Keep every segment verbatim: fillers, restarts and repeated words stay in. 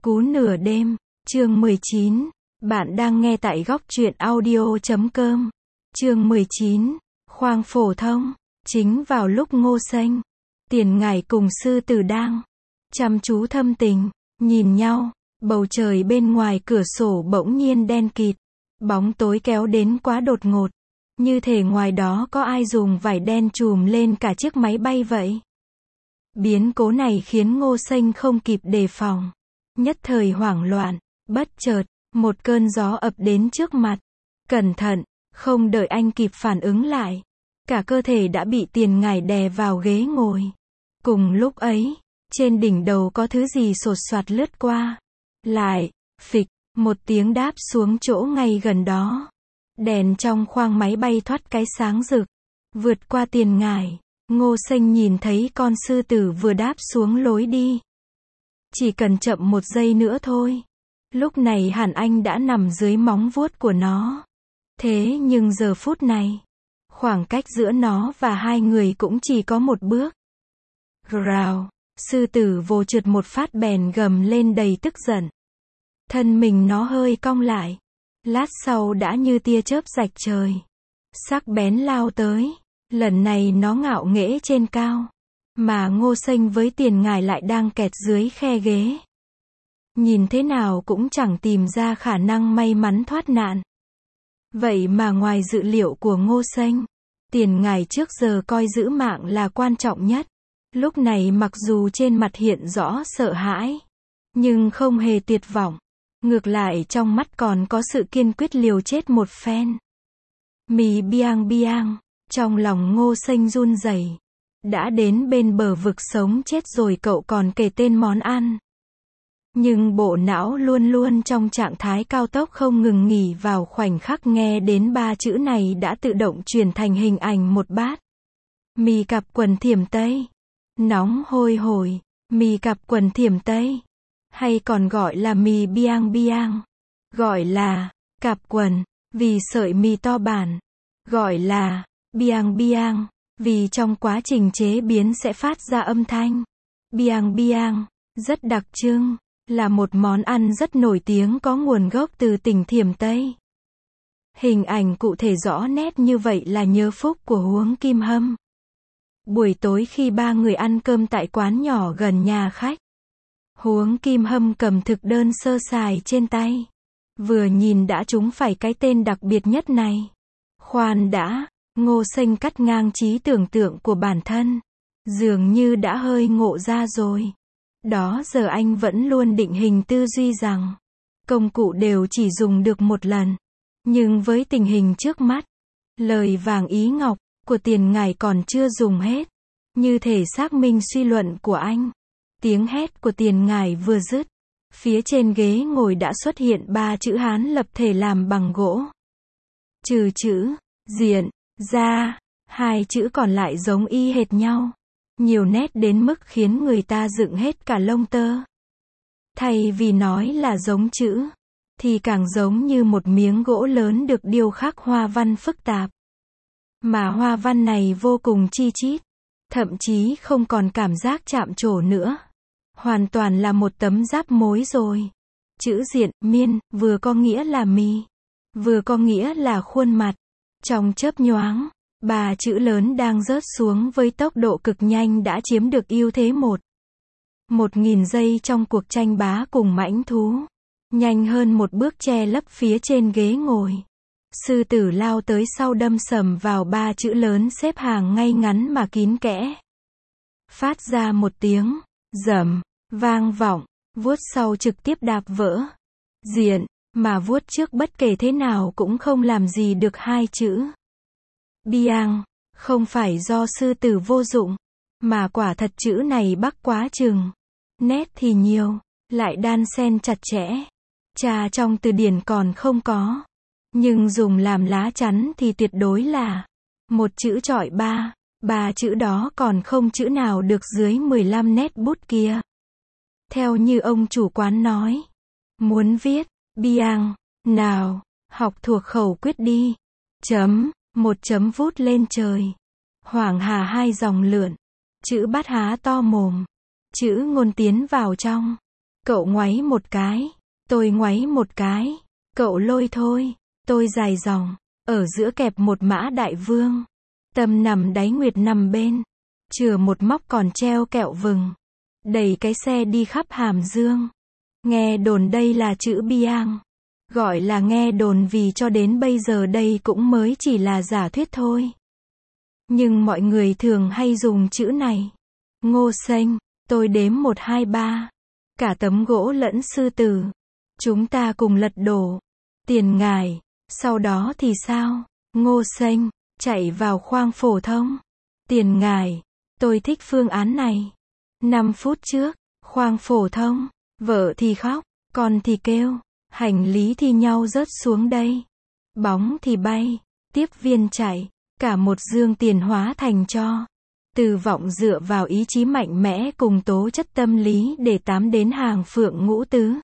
Cú nửa đêm, chương mười chín. Bạn đang nghe tại góc truyện audio chấm com. Chương mười chín. Khoang phổ thông. Chính vào lúc Ngô Xanh, Tiền Ngải cùng sư tử đang chăm chú thâm tình, nhìn nhau, bầu trời bên ngoài cửa sổ bỗng nhiên đen kịt. Bóng tối kéo đến quá đột ngột, như thể ngoài đó có ai dùng vải đen trùm lên cả chiếc máy bay vậy. Biến cố này khiến Ngô Xanh không kịp đề phòng. Nhất thời hoảng loạn, bất chợt, một cơn gió ập đến trước mặt. Cẩn thận, không đợi anh kịp phản ứng lại, cả cơ thể đã bị Tiền Ngải đè vào ghế ngồi. Cùng lúc ấy, trên đỉnh đầu có thứ gì sột soạt lướt qua. Lại, phịch, một tiếng đáp xuống chỗ ngay gần đó. Đèn trong khoang máy bay thoát cái sáng rực. Vượt qua Tiền Ngải, Ngô Xanh nhìn thấy con sư tử vừa đáp xuống lối đi. Chỉ cần chậm một giây nữa thôi, lúc này hẳn anh đã nằm dưới móng vuốt của nó. Thế nhưng giờ phút này, khoảng cách giữa nó và hai người cũng chỉ có một bước. Rào, sư tử vồ trượt một phát bèn gầm lên đầy tức giận. Thân mình nó hơi cong lại, lát sau đã như tia chớp rạch trời, sắc bén lao tới. Lần này nó ngạo nghễ trên cao, mà Ngô Xanh với Tiền Ngải lại đang kẹt dưới khe ghế. Nhìn thế nào cũng chẳng tìm ra khả năng may mắn thoát nạn. Vậy mà ngoài dự liệu của Ngô Xanh, Tiền Ngải trước giờ coi giữ mạng là quan trọng nhất. Lúc này mặc dù trên mặt hiện rõ sợ hãi, nhưng không hề tuyệt vọng. Ngược lại trong mắt còn có sự kiên quyết liều chết một phen. Mì biang biang, trong lòng Ngô Xanh run rẩy. Đã đến bên bờ vực sống chết rồi cậu còn kể tên món ăn. Nhưng bộ não luôn luôn trong trạng thái cao tốc không ngừng nghỉ, vào khoảnh khắc nghe đến ba chữ này đã tự động chuyển thành hình ảnh một bát mì cặp quần thiểm Tây. Nóng hôi hổi, mì cặp quần thiểm Tây, hay còn gọi là mì biang biang. Gọi là cặp quần vì sợi mì to bản. Gọi là biang biang vì trong quá trình chế biến sẽ phát ra âm thanh biang biang, rất đặc trưng, là một món ăn rất nổi tiếng có nguồn gốc từ tỉnh Thiểm Tây. Hình ảnh cụ thể rõ nét như vậy là nhớ phúc của Huống Kim Hâm. Buổi tối khi ba người ăn cơm tại quán nhỏ gần nhà khách, Huống Kim Hâm cầm thực đơn sơ sài trên tay. Vừa nhìn đã trúng phải cái tên đặc biệt nhất này. Khoan đã, Ngô Xanh cắt ngang trí tưởng tượng của bản thân. Dường như đã hơi ngộ ra rồi. Đó giờ anh vẫn luôn định hình tư duy rằng công cụ đều chỉ dùng được một lần. Nhưng với tình hình trước mắt, lời vàng ý ngọc của Tiền Ngải còn chưa dùng hết, như thể xác minh suy luận của anh. Tiếng hét của Tiền Ngải vừa dứt, phía trên ghế ngồi đã xuất hiện ba chữ Hán lập thể làm bằng gỗ. Trừ chữ diện ra, hai chữ còn lại giống y hệt nhau, nhiều nét đến mức khiến người ta dựng hết cả lông tơ. Thay vì nói là giống chữ, thì càng giống như một miếng gỗ lớn được điêu khắc hoa văn phức tạp. Mà hoa văn này vô cùng chi chít, thậm chí không còn cảm giác chạm trổ nữa. Hoàn toàn là một tấm giáp mối rồi. Chữ diện, miên, vừa có nghĩa là mì, vừa có nghĩa là khuôn mặt. Trong chớp nhoáng, ba chữ lớn đang rớt xuống với tốc độ cực nhanh đã chiếm được ưu thế một. Một nghìn giây trong cuộc tranh bá cùng mãnh thú. Nhanh hơn một bước che lấp phía trên ghế ngồi. Sư tử lao tới sau đâm sầm vào ba chữ lớn xếp hàng ngay ngắn mà kín kẽ. Phát ra một tiếng rầm vang vọng, vuốt sau trực tiếp đạp vỡ diện, mà vuốt trước bất kể thế nào cũng không làm gì được hai chữ biang. Không phải do sư tử vô dụng, mà quả thật chữ này bắc quá chừng. Nét thì nhiều, lại đan xen chặt chẽ. Trà trong từ điển còn không có, nhưng dùng làm lá chắn thì tuyệt đối là một chữ chọi ba. Ba chữ đó còn không chữ nào được dưới mười lăm nét bút kia. Theo như ông chủ quán nói, muốn viết biang, nào, học thuộc khẩu quyết đi. Chấm, một chấm vút lên trời. Hoàng hà hai dòng lượn. Chữ bát há to mồm. Chữ ngôn tiến vào trong. Cậu ngoáy một cái, tôi ngoáy một cái. Cậu lôi thôi, tôi dài dòng. Ở giữa kẹp một mã đại vương. Tâm nằm đáy nguyệt nằm bên. Chừa một móc còn treo kẹo vừng. Đẩy cái xe đi khắp Hàm Dương. Nghe đồn đây là chữ Biang. Gọi là nghe đồn vì cho đến bây giờ đây cũng mới chỉ là giả thuyết thôi. Nhưng mọi người thường hay dùng chữ này. Ngô Xênh, tôi đếm một hai ba. Cả tấm gỗ lẫn sư tử. Chúng ta cùng lật đổ. Tiền ngài. Sau đó thì sao? Ngô Xênh, chạy vào khoang phổ thông. Tiền ngài. Tôi thích phương án này. Năm phút trước, khoang phổ thông. Vợ thì khóc, con thì kêu. Hành lý thì nhau rớt xuống đây. Bóng thì bay. Tiếp viên chạy. Cả một dương tiền hóa thành tro. Từ Vọng dựa vào ý chí mạnh mẽ cùng tố chất tâm lý để tám đến hàng Phượng Ngũ Tứ.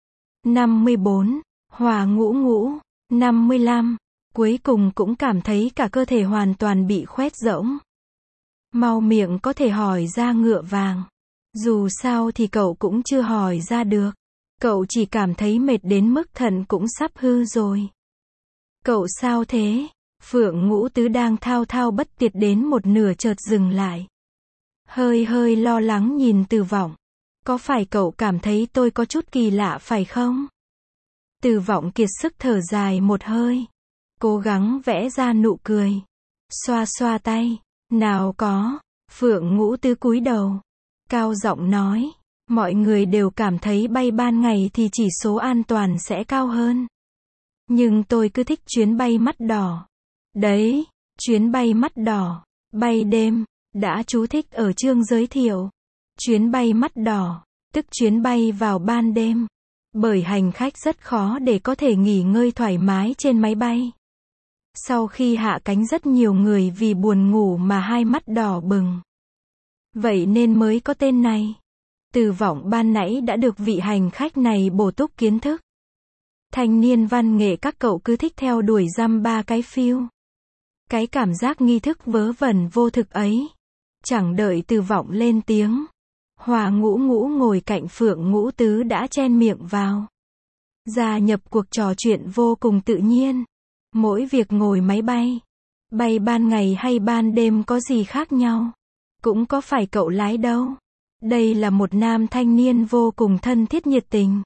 năm mươi bốn. Hòa Ngũ Ngũ. năm mươi lăm. Cuối cùng cũng cảm thấy cả cơ thể hoàn toàn bị khoét rỗng. Mau miệng có thể hỏi ra ngựa vàng. Dù sao thì cậu cũng chưa hỏi ra được. Cậu chỉ cảm thấy mệt đến mức thận cũng sắp hư rồi. Cậu sao thế? Phượng Ngũ Tứ đang thao thao bất tuyệt đến một nửa chợt dừng lại. Hơi hơi lo lắng nhìn Từ Vọng. Có phải cậu cảm thấy tôi có chút kỳ lạ phải không? Từ Vọng kiệt sức thở dài một hơi. Cố gắng vẽ ra nụ cười. Xoa xoa tay. Nào có. Phượng Ngũ Tứ cúi đầu. Cao giọng nói. Mọi người đều cảm thấy bay ban ngày thì chỉ số an toàn sẽ cao hơn. Nhưng tôi cứ thích chuyến bay mắt đỏ. Đấy, chuyến bay mắt đỏ. Bay đêm. Đã chú thích ở chương giới thiệu. Chuyến bay mắt đỏ. Tức chuyến bay vào ban đêm. Bởi hành khách rất khó để có thể nghỉ ngơi thoải mái trên máy bay. Sau khi hạ cánh rất nhiều người vì buồn ngủ mà hai mắt đỏ bừng. Vậy nên mới có tên này. Từ Vọng ban nãy đã được vị hành khách này bổ túc kiến thức. Thanh niên văn nghệ các cậu cứ thích theo đuổi dăm ba cái phiêu. Cái cảm giác nghi thức vớ vẩn vô thực ấy. Chẳng đợi Từ Vọng lên tiếng. Hòa Ngũ Ngũ ngồi cạnh Phượng Ngũ Tứ đã chen miệng vào. Gia nhập cuộc trò chuyện vô cùng tự nhiên. Mỗi việc ngồi máy bay. Bay ban ngày hay ban đêm có gì khác nhau. Cũng có phải cậu lái đâu. Đây là một nam thanh niên vô cùng thân thiết nhiệt tình.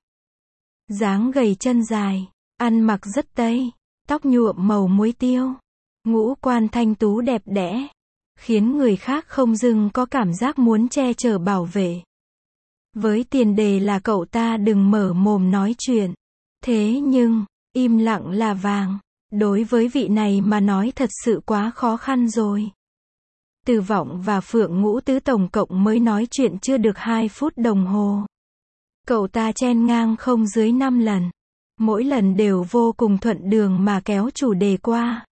Dáng gầy chân dài. Ăn mặc rất Tây. Tóc nhuộm màu muối tiêu. Ngũ quan thanh tú đẹp đẽ. Khiến người khác không dưng có cảm giác muốn che chở bảo vệ. Với tiền đề là cậu ta đừng mở mồm nói chuyện. Thế nhưng, im lặng là vàng. Đối với vị này mà nói thật sự quá khó khăn rồi. Từ Vọng và Phượng Ngũ Tứ tổng cộng mới nói chuyện chưa được hai phút đồng hồ. Cậu ta chen ngang không dưới năm lần. Mỗi lần đều vô cùng thuận đường mà kéo chủ đề qua.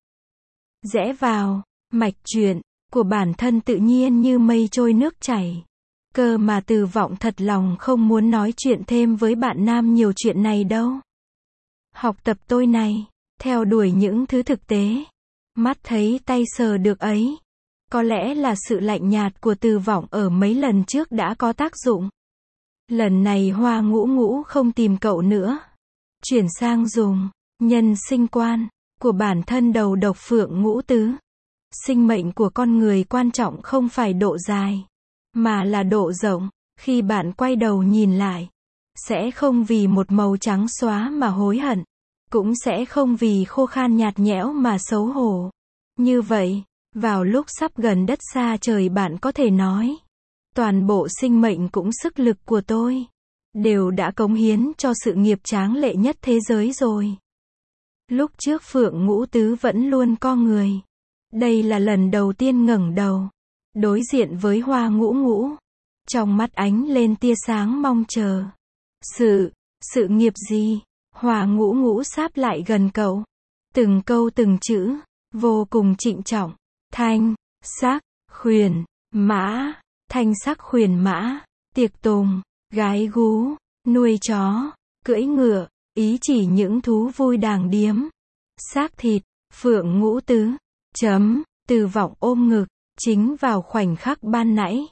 Rẽ vào, mạch chuyện của bản thân tự nhiên như mây trôi nước chảy. Cơ mà Từ Vọng thật lòng không muốn nói chuyện thêm với bạn nam nhiều chuyện này đâu. Học tập tôi này, theo đuổi những thứ thực tế. Mắt thấy tay sờ được ấy. Có lẽ là sự lạnh nhạt của Từ Vọng ở mấy lần trước đã có tác dụng. Lần này Hoa Ngũ Ngũ không tìm cậu nữa. Chuyển sang dùng nhân sinh quan của bản thân đầu độc Phượng Ngũ Tứ. Sinh mệnh của con người quan trọng không phải độ dài, mà là độ rộng. Khi bạn quay đầu nhìn lại, sẽ không vì một màu trắng xóa mà hối hận, cũng sẽ không vì khô khan nhạt nhẽo mà xấu hổ. Như vậy, vào lúc sắp gần đất xa trời bạn có thể nói, toàn bộ sinh mệnh cũng sức lực của tôi, đều đã cống hiến cho sự nghiệp tráng lệ nhất thế giới rồi. Lúc trước Phượng Ngũ Tứ vẫn luôn co người. Đây là lần đầu tiên ngẩng đầu, đối diện với Hoa Ngũ Ngũ. Trong mắt ánh lên tia sáng mong chờ. Sự, sự nghiệp gì? Hoa Ngũ Ngũ sáp lại gần cậu. Từng câu từng chữ, vô cùng trịnh trọng. Thanh, sắc, khuyển, mã. Thanh sắc khuyển mã, tiệc tùng, gái gú, nuôi chó, cưỡi ngựa, ý chỉ những thú vui đàng điếm. Xác thịt, Phượng Ngũ Tứ. Chấm, Từ Vọng ôm ngực, chính vào khoảnh khắc ban nãy.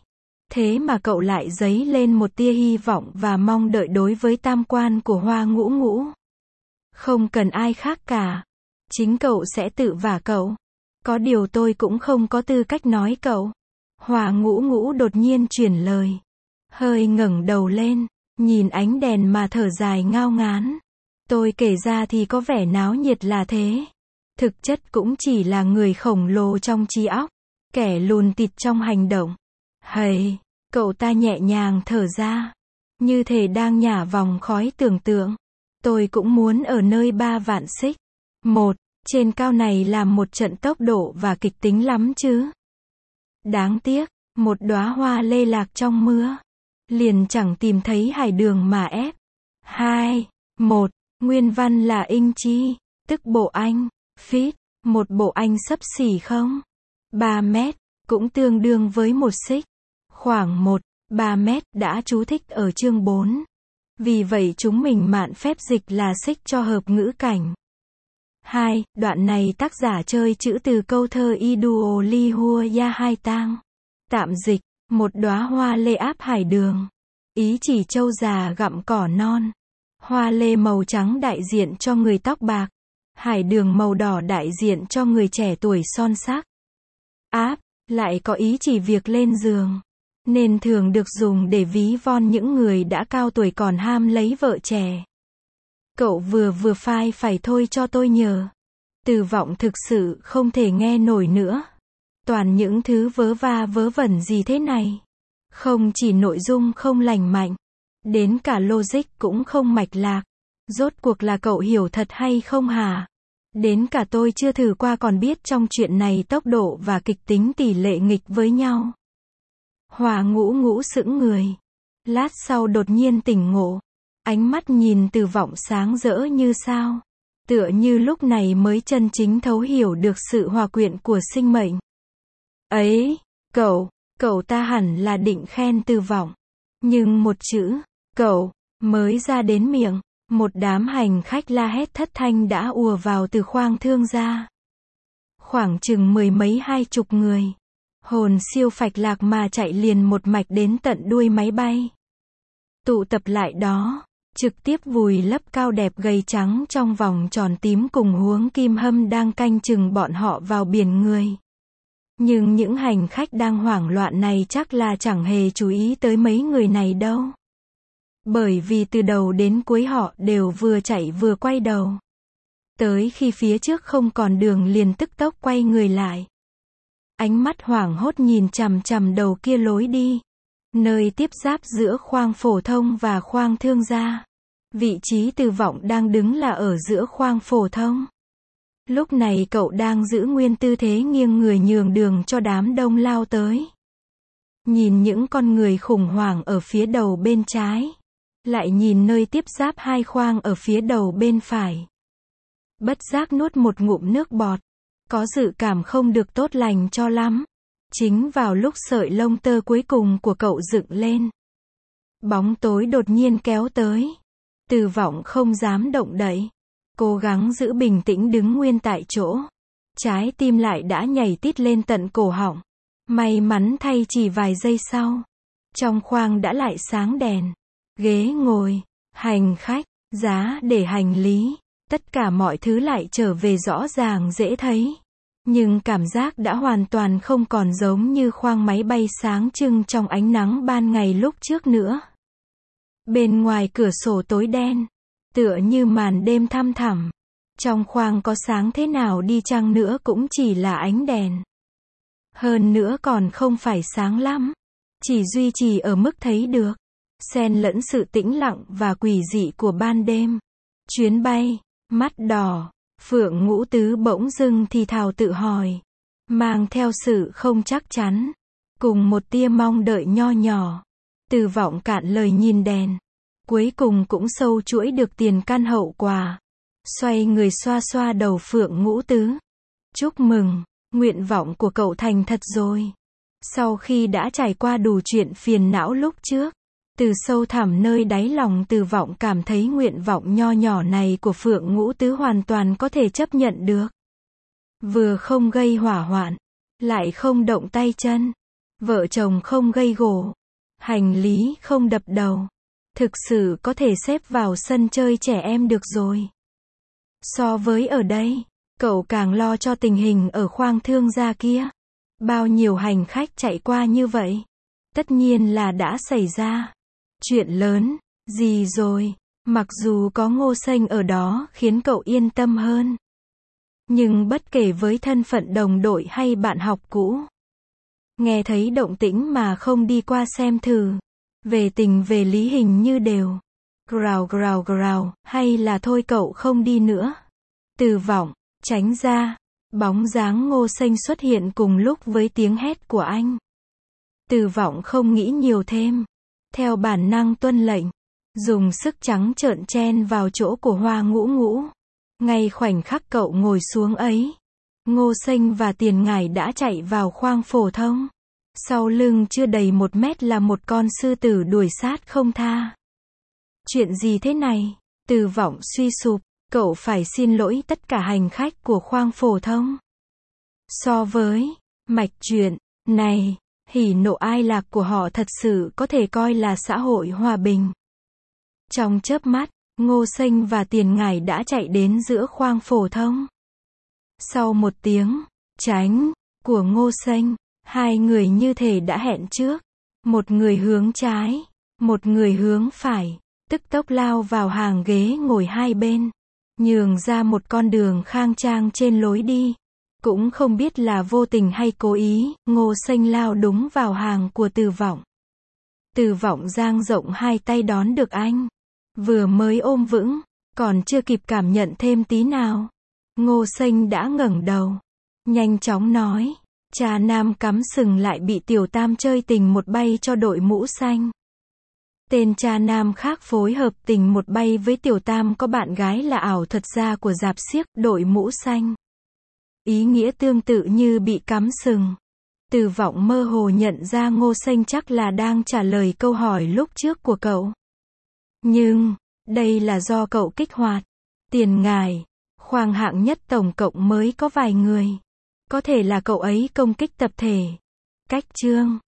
Thế mà cậu lại dấy lên một tia hy vọng và mong đợi đối với tam quan của Hoa Ngũ Ngũ. Không cần ai khác cả. Chính cậu sẽ tự vả cậu. Có điều tôi cũng không có tư cách nói cậu. Hoa Ngũ Ngũ đột nhiên chuyển lời. Hơi ngẩng đầu lên, nhìn ánh đèn mà thở dài ngao ngán. Tôi kể ra thì có vẻ náo nhiệt là thế. Thực chất cũng chỉ là người khổng lồ trong trí óc, kẻ lùn tịt trong hành động. Hầy, cậu ta nhẹ nhàng thở ra, như thể đang nhả vòng khói tưởng tượng. Tôi cũng muốn ở nơi ba vạn xích. Một, trên cao này làm một trận tốc độ và kịch tính lắm chứ. Đáng tiếc, một đóa hoa lê lạc trong mưa. Liền chẳng tìm thấy hải đường mà ép. Hai, một, nguyên văn là inch chi, tức bộ Anh, feet, một bộ Anh xấp xỉ không? ba mét, cũng tương đương với một xích. Khoảng một, ba mét đã chú thích ở chương bốn. Vì vậy chúng mình mạn phép dịch là xích cho hợp ngữ cảnh. Hai, đoạn này tác giả chơi chữ từ câu thơ Iduo li hua ya hai tang. Tạm dịch, một đóa hoa lê áp hải đường. Ý chỉ trâu già gặm cỏ non. Hoa lê màu trắng đại diện cho người tóc bạc. Hải đường màu đỏ đại diện cho người trẻ tuổi son sắc. Áp, lại có ý chỉ việc lên giường. Nên thường được dùng để ví von những người đã cao tuổi còn ham lấy vợ trẻ. Cậu vừa vừa phai phải thôi cho tôi nhờ. Từ Vọng thực sự không thể nghe nổi nữa. Toàn những thứ vớ va vớ vẩn gì thế này. Không chỉ nội dung không lành mạnh, đến cả logic cũng không mạch lạc. Rốt cuộc là cậu hiểu thật hay không hả? Đến cả tôi chưa thử qua còn biết trong chuyện này tốc độ và kịch tính tỷ lệ nghịch với nhau. Hoa Ngũ Ngũ sững người. Lát sau đột nhiên tỉnh ngộ. Ánh mắt nhìn Từ Vọng sáng rỡ như sao. Tựa như lúc này mới chân chính thấu hiểu được sự hòa quyện của sinh mệnh. Ấy, cậu, cậu ta hẳn là định khen Từ Vọng. Nhưng một chữ, cậu, mới ra đến miệng, một đám hành khách la hét thất thanh đã ùa vào từ khoang thương gia. Khoảng chừng mười mấy hai chục người. Hồn siêu phạch lạc mà chạy liền một mạch đến tận đuôi máy bay. Tụ tập lại đó, trực tiếp vùi lấp cao đẹp gầy trắng trong vòng tròn tím cùng Huống Kim Hâm đang canh chừng bọn họ vào biển người. Nhưng những hành khách đang hoảng loạn này chắc là chẳng hề chú ý tới mấy người này đâu. Bởi vì từ đầu đến cuối họ đều vừa chạy vừa quay đầu. Tới khi phía trước không còn đường liền tức tốc quay người lại. Ánh mắt hoảng hốt nhìn chằm chằm đầu kia lối đi. Nơi tiếp giáp giữa khoang phổ thông và khoang thương gia. Vị trí Từ Vọng đang đứng là ở giữa khoang phổ thông. Lúc này cậu đang giữ nguyên tư thế nghiêng người nhường đường cho đám đông lao tới. Nhìn những con người khủng hoảng ở phía đầu bên trái. Lại nhìn nơi tiếp giáp hai khoang ở phía đầu bên phải. Bất giác nuốt một ngụm nước bọt. Có dự cảm không được tốt lành cho lắm. Chính vào lúc sợi lông tơ cuối cùng của cậu dựng lên. Bóng tối đột nhiên kéo tới. Từ Vọng không dám động đậy. Cố gắng giữ bình tĩnh đứng nguyên tại chỗ. Trái tim lại đã nhảy tít lên tận cổ họng. May mắn thay chỉ vài giây sau. Trong khoang đã lại sáng đèn. Ghế ngồi, hành khách, giá để hành lý. Tất cả mọi thứ lại trở về rõ ràng dễ thấy. Nhưng cảm giác đã hoàn toàn không còn giống như khoang máy bay sáng trưng trong ánh nắng ban ngày lúc trước nữa. Bên ngoài cửa sổ tối đen, tựa như màn đêm thăm thẳm. Trong khoang có sáng thế nào đi chăng nữa cũng chỉ là ánh đèn. Hơn nữa còn không phải sáng lắm, chỉ duy trì ở mức thấy được. Xen lẫn sự tĩnh lặng và quỷ dị của ban đêm. Chuyến bay, mắt đỏ, Phượng Ngũ Tứ bỗng dưng thì thào tự hỏi. Mang theo sự không chắc chắn. Cùng một tia mong đợi nho nhỏ. Từ Vọng cạn lời nhìn đèn. Cuối cùng cũng sâu chuỗi được tiền căn hậu quả. Xoay người xoa xoa đầu Phượng Ngũ Tứ. Chúc mừng, nguyện vọng của cậu thành thật rồi. Sau khi đã trải qua đủ chuyện phiền não lúc trước. Từ sâu thẳm nơi đáy lòng Từ Vọng cảm thấy nguyện vọng nho nhỏ này của Phượng Ngũ Tứ hoàn toàn có thể chấp nhận được. Vừa không gây hỏa hoạn, lại không động tay chân. Vợ chồng không gây gổ. Hành lý không đập đầu. Thực sự có thể xếp vào sân chơi trẻ em được rồi. So với ở đây, cậu càng lo cho tình hình ở khoang thương gia kia. Bao nhiêu hành khách chạy qua như vậy. Tất nhiên là đã xảy ra chuyện lớn, gì rồi. Mặc dù có Ngô Xanh ở đó khiến cậu yên tâm hơn. Nhưng bất kể với thân phận đồng đội hay bạn học cũ, nghe thấy động tĩnh mà không đi qua xem thử. Về tình về lý hình như đều grào grào grào, hay là thôi cậu không đi nữa. Từ Vọng, tránh ra. Bóng dáng Ngô Xanh xuất hiện cùng lúc với tiếng hét của anh. Từ Vọng không nghĩ nhiều thêm. Theo bản năng tuân lệnh. Dùng sức trắng trợn chen vào chỗ của Hoa Ngũ Ngũ. Ngay khoảnh khắc cậu ngồi xuống ấy, Ngô Xanh và Tiền Ngải đã chạy vào khoang phổ thông. Sau lưng chưa đầy một mét là một con sư tử đuổi sát không tha. Chuyện gì thế này? Từ Vọng suy sụp, cậu phải xin lỗi tất cả hành khách của khoang phổ thông. So với mạch chuyện này, hỉ nộ ai lạc của họ thật sự có thể coi là xã hội hòa bình. Trong chớp mắt, Ngô Xanh và Tiền Ngải đã chạy đến giữa khoang phổ thông. Sau một tiếng tránh của Ngô Xanh, hai người như thể đã hẹn trước. Một người hướng trái, một người hướng phải, tức tốc lao vào hàng ghế ngồi hai bên, nhường ra một con đường khang trang trên lối đi. Cũng không biết là vô tình hay cố ý, Ngô Xanh lao đúng vào hàng của Từ Vọng. Từ Vọng dang rộng hai tay đón được anh. Vừa mới ôm vững, còn chưa kịp cảm nhận thêm tí nào, Ngô Xanh đã ngẩng đầu, nhanh chóng nói, cha nam cắm sừng lại bị tiểu tam chơi tình một bay cho đội mũ xanh. Tên cha nam khác phối hợp tình một bay với tiểu tam có bạn gái là ảo thuật gia của rạp xiếc đội mũ xanh. Ý nghĩa tương tự như bị cắm sừng. Từ Vọng mơ hồ nhận ra Ngô Xanh chắc là đang trả lời câu hỏi lúc trước của cậu. Nhưng, đây là do cậu kích hoạt. Tiền Ngải, khoang hạng nhất tổng cộng mới có vài người. Có thể là cậu ấy công kích tập thể. Cách chương